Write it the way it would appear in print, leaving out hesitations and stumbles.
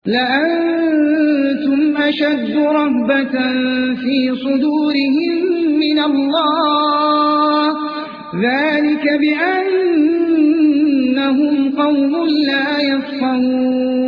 لأنتم أشد رهبة في صدورهم من الله، ذلك بأنهم قوم لا يفقهون.